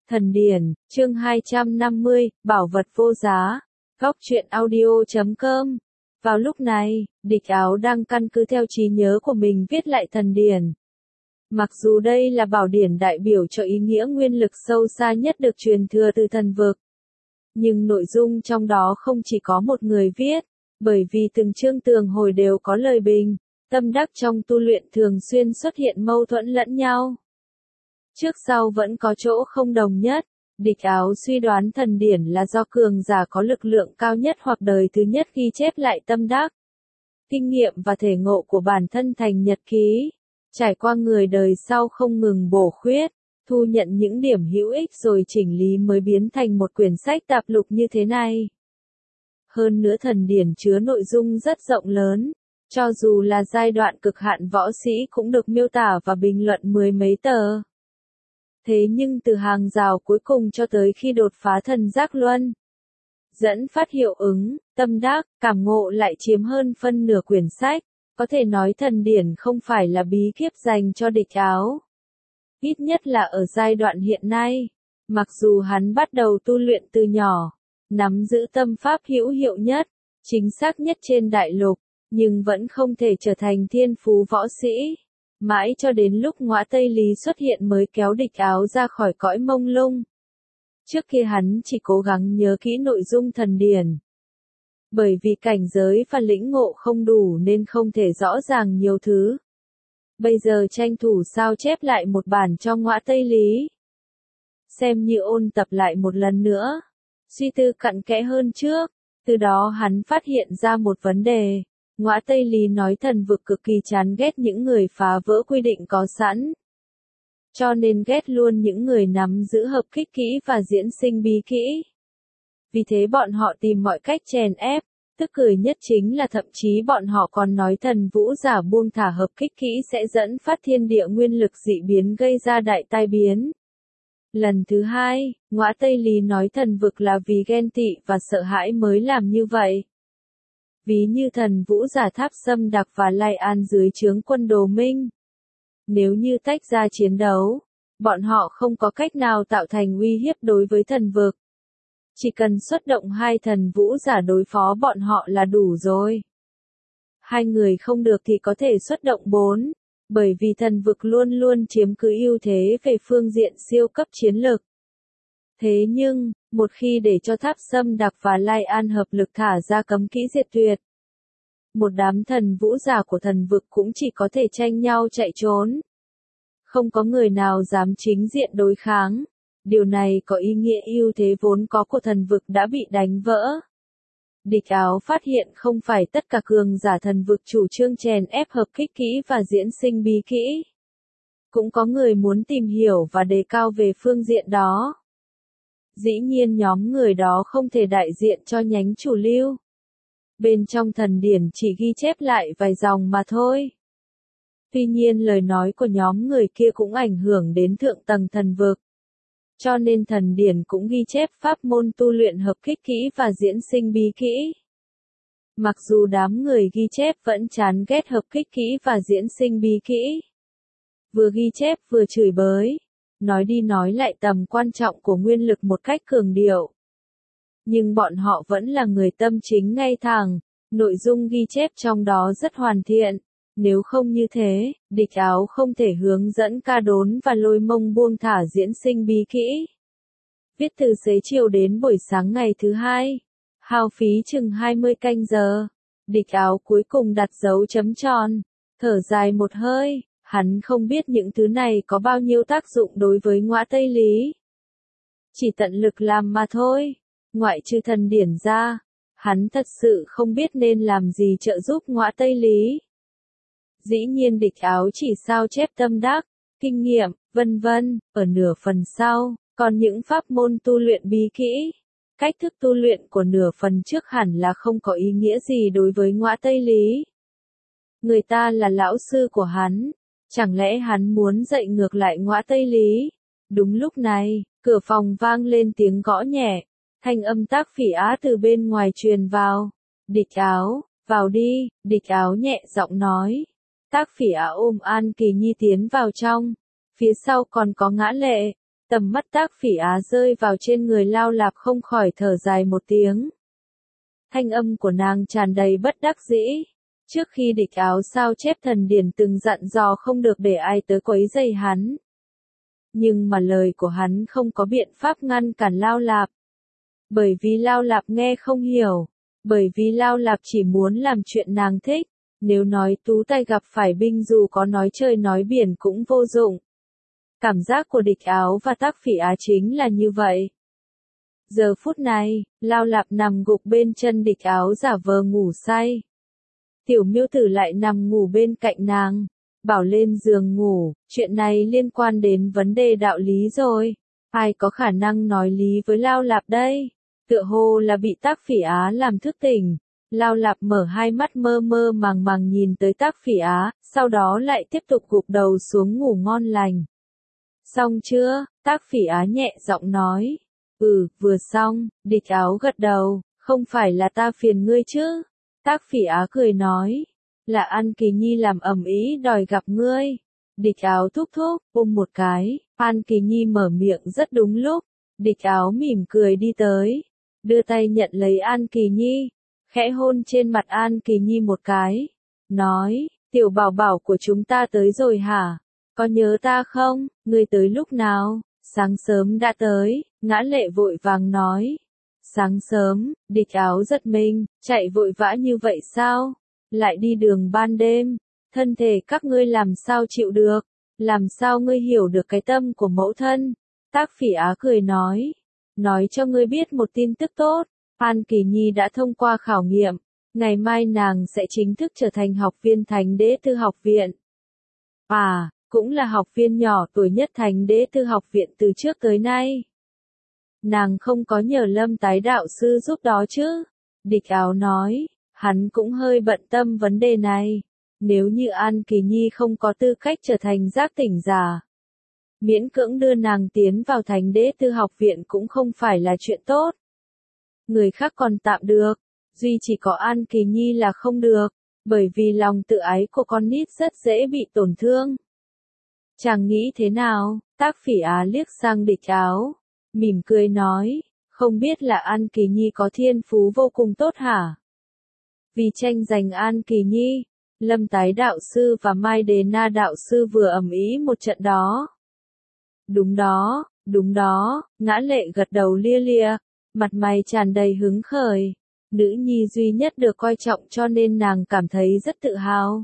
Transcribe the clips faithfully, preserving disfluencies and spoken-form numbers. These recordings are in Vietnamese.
Thần điển, chương hai trăm năm mươi, bảo vật vô giá. Góc truyện audio chấm com. Vào lúc này, Địch Áo đang căn cứ theo trí nhớ của mình viết lại thần điển. Mặc dù đây là bảo điển đại biểu cho ý nghĩa nguyên lực sâu xa nhất được truyền thừa từ thần vực, nhưng nội dung trong đó không chỉ có một người viết, bởi vì từng chương tường hồi đều có lời bình, tâm đắc trong tu luyện thường xuyên xuất hiện mâu thuẫn lẫn nhau. Trước sau vẫn có chỗ không đồng nhất, Địch Áo suy đoán thần điển là do cường giả có lực lượng cao nhất hoặc đời thứ nhất ghi chép lại tâm đắc, kinh nghiệm và thể ngộ của bản thân thành nhật ký, trải qua người đời sau không ngừng bổ khuyết, thu nhận những điểm hữu ích rồi chỉnh lý mới biến thành một quyển sách tạp lục như thế này. Hơn nữa thần điển chứa nội dung rất rộng lớn, cho dù là giai đoạn cực hạn võ sĩ cũng được miêu tả và bình luận mười mấy tờ. Thế nhưng từ hàng rào cuối cùng cho tới khi đột phá thần giác luân, dẫn phát hiệu ứng, tâm đắc, cảm ngộ lại chiếm hơn phân nửa quyển sách, có thể nói thần điển không phải là bí kíp dành cho Địch Áo. Ít nhất là ở giai đoạn hiện nay, mặc dù hắn bắt đầu tu luyện từ nhỏ, nắm giữ tâm pháp hữu hiệu nhất, chính xác nhất trên đại lục, nhưng vẫn không thể trở thành thiên phú võ sĩ. Mãi cho đến lúc Ngõa Tây Lý xuất hiện mới kéo Địch Áo ra khỏi cõi mông lung. Trước kia hắn chỉ cố gắng nhớ kỹ nội dung thần điển. Bởi vì cảnh giới và lĩnh ngộ không đủ nên không thể rõ ràng nhiều thứ. Bây giờ tranh thủ sao chép lại một bản cho Ngõa Tây Lý. Xem như ôn tập lại một lần nữa. Suy tư cặn kẽ hơn trước. Từ đó hắn phát hiện ra một vấn đề. Ngõa Tây Lý nói thần vực cực kỳ chán ghét những người phá vỡ quy định có sẵn. Cho nên ghét luôn những người nắm giữ hợp kích kỹ và diễn sinh bí kỹ. Vì thế bọn họ tìm mọi cách chèn ép, tức cười nhất chính là thậm chí bọn họ còn nói thần vũ giả buông thả hợp kích kỹ sẽ dẫn phát thiên địa nguyên lực dị biến gây ra đại tai biến. Lần thứ hai, Ngõa Tây Lý nói thần vực là vì ghen tị và sợ hãi mới làm như vậy. Ví như thần vũ giả Tháp Sâm Đặc và Lai An dưới trướng quân Đồ Minh. Nếu như tách ra chiến đấu, bọn họ không có cách nào tạo thành uy hiếp đối với thần vực. Chỉ cần xuất động hai thần vũ giả đối phó bọn họ là đủ rồi. Hai người không được thì có thể xuất động bốn, bởi vì thần vực luôn luôn chiếm cứ ưu thế về phương diện siêu cấp chiến lực. Thế nhưng, một khi để cho Tháp Sâm Đặc và Lai An hợp lực thả ra cấm kỹ diệt tuyệt, một đám thần vũ giả của thần vực cũng chỉ có thể tranh nhau chạy trốn. Không có người nào dám chính diện đối kháng. Điều này có ý nghĩa ưu thế vốn có của thần vực đã bị đánh vỡ. Địch Áo phát hiện không phải tất cả cường giả thần vực chủ trương chèn ép hợp kích kỹ và diễn sinh bí kỹ. Cũng có người muốn tìm hiểu và đề cao về phương diện đó. Dĩ nhiên nhóm người đó không thể đại diện cho nhánh chủ lưu. Bên trong thần điển chỉ ghi chép lại vài dòng mà thôi. Tuy nhiên lời nói của nhóm người kia cũng ảnh hưởng đến thượng tầng thần vực. Cho nên thần điển cũng ghi chép pháp môn tu luyện hợp kích kỹ và diễn sinh bí kỹ. Mặc dù đám người ghi chép vẫn chán ghét hợp kích kỹ và diễn sinh bí kỹ. Vừa ghi chép vừa chửi bới. Nói đi nói lại tầm quan trọng của nguyên lực một cách cường điệu. Nhưng bọn họ vẫn là người tâm chính ngay thẳng, nội dung ghi chép trong đó rất hoàn thiện. Nếu không như thế, Địch Áo không thể hướng dẫn Ca Đốn và Lôi Mông buông thả diễn sinh bí kỹ. Viết từ xế chiều đến buổi sáng ngày thứ hai, hao phí chừng hai mươi canh giờ. Địch Áo cuối cùng đặt dấu chấm tròn, thở dài một hơi, hắn không biết những thứ này có bao nhiêu tác dụng đối với Ngõa Tây Lý. Chỉ tận lực làm mà thôi, ngoại trừ thần điển ra, hắn thật sự không biết nên làm gì trợ giúp Ngõa Tây Lý. Dĩ nhiên Địch Áo chỉ sao chép tâm đắc, kinh nghiệm, vân vân, ở nửa phần sau, còn những pháp môn tu luyện bí kỹ. Cách thức tu luyện của nửa phần trước hẳn là không có ý nghĩa gì đối với Ngõa Tây Lý. Người ta là lão sư của hắn, chẳng lẽ hắn muốn dạy ngược lại Ngõa Tây Lý? Đúng lúc này, cửa phòng vang lên tiếng gõ nhẹ, thanh âm Tác Phỉ Á từ bên ngoài truyền vào. Địch Áo, vào đi, Địch Áo nhẹ giọng nói. Tác Phỉ Á ôm An Kỳ Nhi tiến vào trong, phía sau còn có Ngã Lệ. Tầm mắt Tác Phỉ Á rơi vào trên người Lao Lạp không khỏi thở dài một tiếng. Thanh âm của nàng tràn đầy bất đắc dĩ. Trước khi địch áo sao chép thần điển từng dặn dò không được để ai tới quấy rầy hắn. Nhưng mà lời của hắn không có biện pháp ngăn cản Lao Lạp. Bởi vì Lao Lạp nghe không hiểu. Bởi vì Lao Lạp chỉ muốn làm chuyện nàng thích. Nếu nói tú tài gặp phải binh dù có nói trời nói biển cũng vô dụng. Cảm giác của địch áo và Tác Phỉ Á chính là như vậy. Giờ phút này, Lao Lạp nằm gục bên chân địch áo giả vờ ngủ say. Tiểu Miêu Tử lại nằm ngủ bên cạnh nàng. Bảo lên giường ngủ, chuyện này liên quan đến vấn đề đạo lý rồi. Ai có khả năng nói lý với Lao Lạp đây? Tựa hồ là bị Tác Phỉ Á làm thức tỉnh. Lao Lạp mở hai mắt mơ mơ màng màng nhìn tới Tác Phỉ Á, sau đó lại tiếp tục gục đầu xuống ngủ ngon lành. Xong chưa? Tác Phỉ Á nhẹ giọng nói. Ừ, vừa xong, địch áo gật đầu, không phải là ta phiền ngươi chứ? Tác Phỉ Á cười nói. Là An Kỳ Nhi làm ầm ĩ đòi gặp ngươi. Địch áo thúc thúc, ôm một cái, An Kỳ Nhi mở miệng rất đúng lúc. Địch áo mỉm cười đi tới, đưa tay nhận lấy An Kỳ Nhi, khẽ hôn trên mặt An Kỳ Nhi một cái, nói, tiểu bảo bảo của chúng ta tới rồi hả? Có nhớ ta không? Ngươi tới lúc nào? Sáng sớm đã tới, Ngã Lệ vội vàng nói. Sáng sớm, địch áo giật mình, chạy vội vã như vậy sao? Lại đi đường ban đêm, thân thể các ngươi làm sao chịu được? Làm sao ngươi hiểu được cái tâm của mẫu thân? Tác Phỉ Á cười nói. Nói cho ngươi biết một tin tức tốt, An Kỳ Nhi đã thông qua khảo nghiệm, ngày mai nàng sẽ chính thức trở thành học viên Thánh Đế Tư Học Viện. À, cũng là học viên nhỏ tuổi nhất Thánh Đế Tư Học Viện từ trước tới nay. Nàng không có nhờ Lâm Tái đạo sư giúp đó chứ? Địch áo nói, hắn cũng hơi bận tâm vấn đề này. Nếu như An Kỳ Nhi không có tư cách trở thành giác tỉnh giả, miễn cưỡng đưa nàng tiến vào Thánh Đế Tư Học Viện cũng không phải là chuyện tốt. Người khác còn tạm được, duy chỉ có An Kỳ Nhi là không được, bởi vì lòng tự ái của con nít rất dễ bị tổn thương. Chàng nghĩ thế nào? Tác Phỉ Á liếc sang địch áo, mỉm cười nói, không biết là An Kỳ Nhi có thiên phú vô cùng tốt hả? Vì tranh giành An Kỳ Nhi, Lâm Tái đạo sư và Mai Đề Na đạo sư vừa ầm ĩ một trận đó. Đúng đó, đúng đó, Ngã Lệ gật đầu lia lịa, mặt mày tràn đầy hứng khởi. Nữ nhi duy nhất được coi trọng cho nên nàng cảm thấy rất tự hào.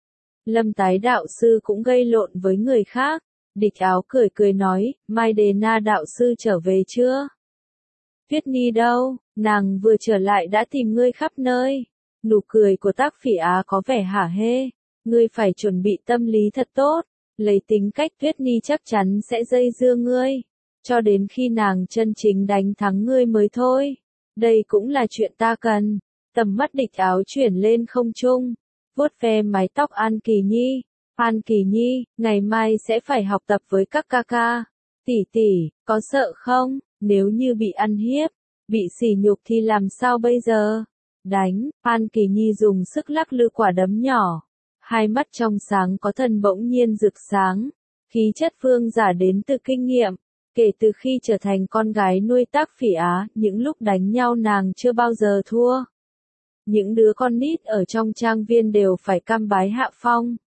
Lâm Tái đạo sư cũng gây lộn với người khác. Địch áo cười cười nói, Mai Đề Na đạo sư trở về chưa? Tuyết Nhi đâu? Nàng vừa trở lại đã tìm ngươi khắp nơi. Nụ cười của Tác Phỉ Á có vẻ hả hê. Ngươi phải chuẩn bị tâm lý thật tốt. Lấy tính cách Tuyết Nhi chắc chắn sẽ dây dưa ngươi, cho đến khi nàng chân chính đánh thắng ngươi mới thôi. Đây cũng là chuyện ta cần. Tầm mắt địch áo chuyển lên không trung, vuốt ve mái tóc An Kỳ Nhi. An Kỳ Nhi, ngày mai sẽ phải học tập với các ca ca. Tỷ tỷ, có sợ không? Nếu như bị ăn hiếp, bị sỉ nhục thì làm sao bây giờ? Đánh, An Kỳ Nhi dùng sức lắc lư quả đấm nhỏ. Hai mắt trong sáng có thần bỗng nhiên rực sáng, khí chất phương giả đến từ kinh nghiệm. Kể từ khi trở thành con gái nuôi Tác Phỉ Á, những lúc đánh nhau nàng chưa bao giờ thua. Những đứa con nít ở trong trang viên đều phải cam bái hạ phong.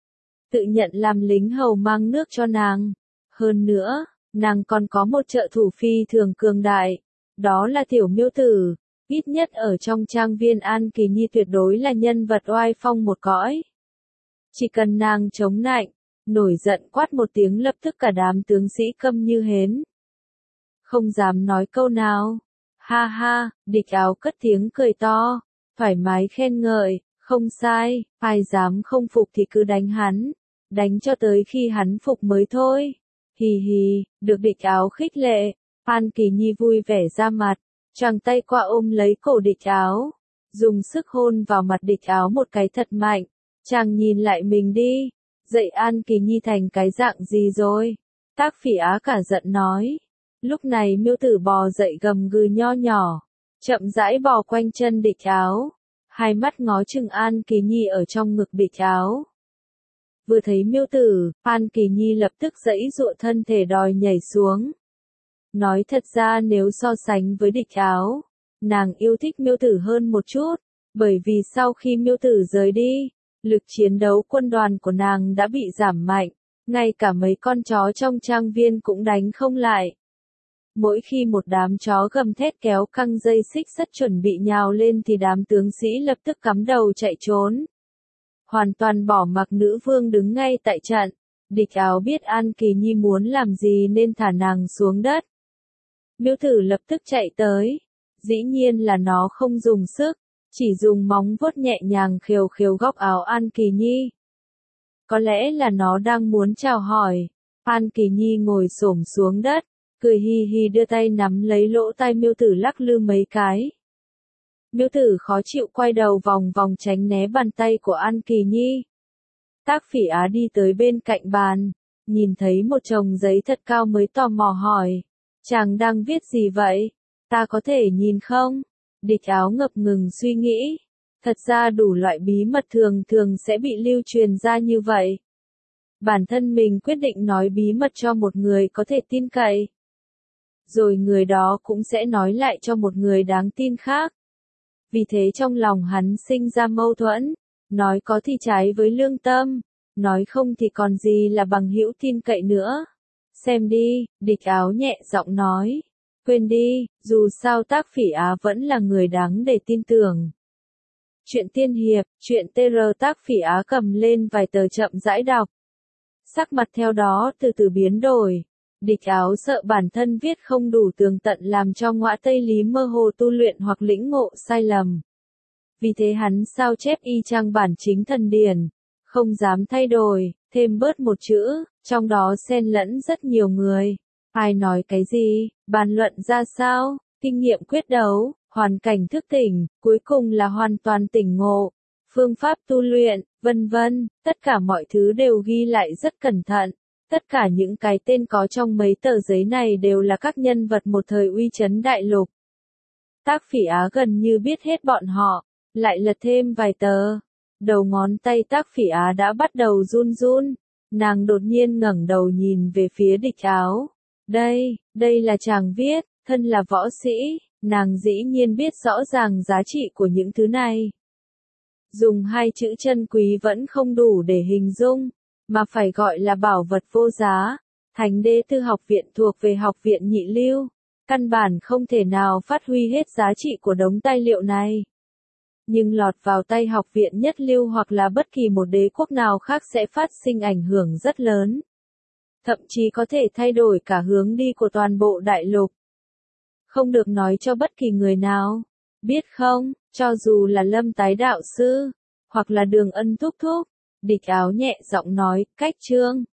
Tự nhận làm lính hầu mang nước cho nàng. Hơn nữa, nàng còn có một trợ thủ phi thường cường đại. Đó là Tiểu Miêu Tử. Ít nhất ở trong trang viên An Kỳ Nhi tuyệt đối là nhân vật oai phong một cõi. Chỉ cần nàng chống nạnh, nổi giận quát một tiếng lập tức cả đám tướng sĩ câm như hến. Không dám nói câu nào. Ha ha, địch áo cất tiếng cười to, thoải mái khen ngợi, không sai, ai dám không phục thì cứ đánh hắn, đánh cho tới khi hắn phục mới thôi. Hì hì, được địch áo khích lệ, An Kỳ Nhi vui vẻ ra mặt, choàng tay qua ôm lấy cổ địch áo, dùng sức hôn vào mặt địch áo một cái thật mạnh. Chàng nhìn lại mình đi, dậy An Kỳ Nhi thành cái dạng gì rồi? Tác Phỉ Á cả giận nói. Lúc này Miêu Tử bò dậy gầm gừ nho nhỏ, chậm rãi bò quanh chân địch áo, hai mắt ngó chừng An Kỳ Nhi ở trong ngực địch áo. Vừa thấy miêu tử, An Kỳ Nhi lập tức giãy giụa thân thể đòi nhảy xuống. Nói thật ra nếu so sánh với địch áo, nàng yêu thích miêu tử hơn một chút, bởi vì sau khi miêu tử rời đi, lực chiến đấu quân đoàn của nàng đã bị giảm mạnh, ngay cả mấy con chó trong trang viên cũng đánh không lại. Mỗi khi một đám chó gầm thét kéo căng dây xích sắt chuẩn bị nhào lên thì đám tướng sĩ lập tức cắm đầu chạy trốn. Hoàn toàn bỏ mặc nữ vương đứng ngay tại trận, địch áo biết An Kỳ Nhi muốn làm gì nên thả nàng xuống đất. Miêu tử lập tức chạy tới, dĩ nhiên là nó không dùng sức, chỉ dùng móng vuốt nhẹ nhàng khều khều góc áo An Kỳ Nhi. Có lẽ là nó đang muốn chào hỏi. An Kỳ Nhi ngồi xổm xuống đất, cười hi hi đưa tay nắm lấy lỗ tai miêu tử lắc lư mấy cái. Miêu tử khó chịu quay đầu vòng vòng tránh né bàn tay của An Kỳ Nhi. Tác Phỉ Á đi tới bên cạnh bàn, nhìn thấy một chồng giấy thật cao mới tò mò hỏi. Chàng đang viết gì vậy? Ta có thể nhìn không? Địch áo ngập ngừng suy nghĩ. Thật ra đủ loại bí mật thường thường sẽ bị lưu truyền ra như vậy. Bản thân mình quyết định nói bí mật cho một người có thể tin cậy. Rồi người đó cũng sẽ nói lại cho một người đáng tin khác. Vì thế trong lòng hắn sinh ra mâu thuẫn, nói có thì trái với lương tâm, nói không thì còn gì là bằng hữu tin cậy nữa. Xem đi, địch áo nhẹ giọng nói. Quên đi, dù sao Tác Phỉ Á vẫn là người đáng để tin tưởng. Chuyện tiên hiệp, chuyện tê rờ Tác Phỉ Á cầm lên vài tờ chậm rãi đọc. Sắc mặt theo đó từ từ biến đổi. Địch áo sợ bản thân viết không đủ tường tận làm cho ngõa Tây Lý mơ hồ tu luyện hoặc lĩnh ngộ sai lầm. Vì thế hắn sao chép y chang bản chính thần điển, không dám thay đổi, thêm bớt một chữ, trong đó xen lẫn rất nhiều người. Ai nói cái gì, bàn luận ra sao, kinh nghiệm quyết đấu, hoàn cảnh thức tỉnh, cuối cùng là hoàn toàn tỉnh ngộ, phương pháp tu luyện, vân vân, tất cả mọi thứ đều ghi lại rất cẩn thận. Tất cả những cái tên có trong mấy tờ giấy này đều là các nhân vật một thời uy chấn đại lục. Tác Phỉ Á gần như biết hết bọn họ, lại lật thêm vài tờ. Đầu ngón tay Tác Phỉ Á đã bắt đầu run run, nàng đột nhiên ngẩng đầu nhìn về phía địch áo. Đây, đây là chàng viết, thân là võ sĩ, nàng dĩ nhiên biết rõ ràng giá trị của những thứ này. Dùng hai chữ chân quý vẫn không đủ để hình dung, mà phải gọi là bảo vật vô giá. Thánh Đế Tư Học Viện thuộc về học viện nhị lưu, căn bản không thể nào phát huy hết giá trị của đống tài liệu này. Nhưng lọt vào tay học viện nhất lưu hoặc là bất kỳ một đế quốc nào khác sẽ phát sinh ảnh hưởng rất lớn. Thậm chí có thể thay đổi cả hướng đi của toàn bộ đại lục. Không được nói cho bất kỳ người nào. Biết không, cho dù là Lâm Tái đạo sư, hoặc là Đường Ân thúc thúc. Địch áo nhẹ giọng nói, cách chương.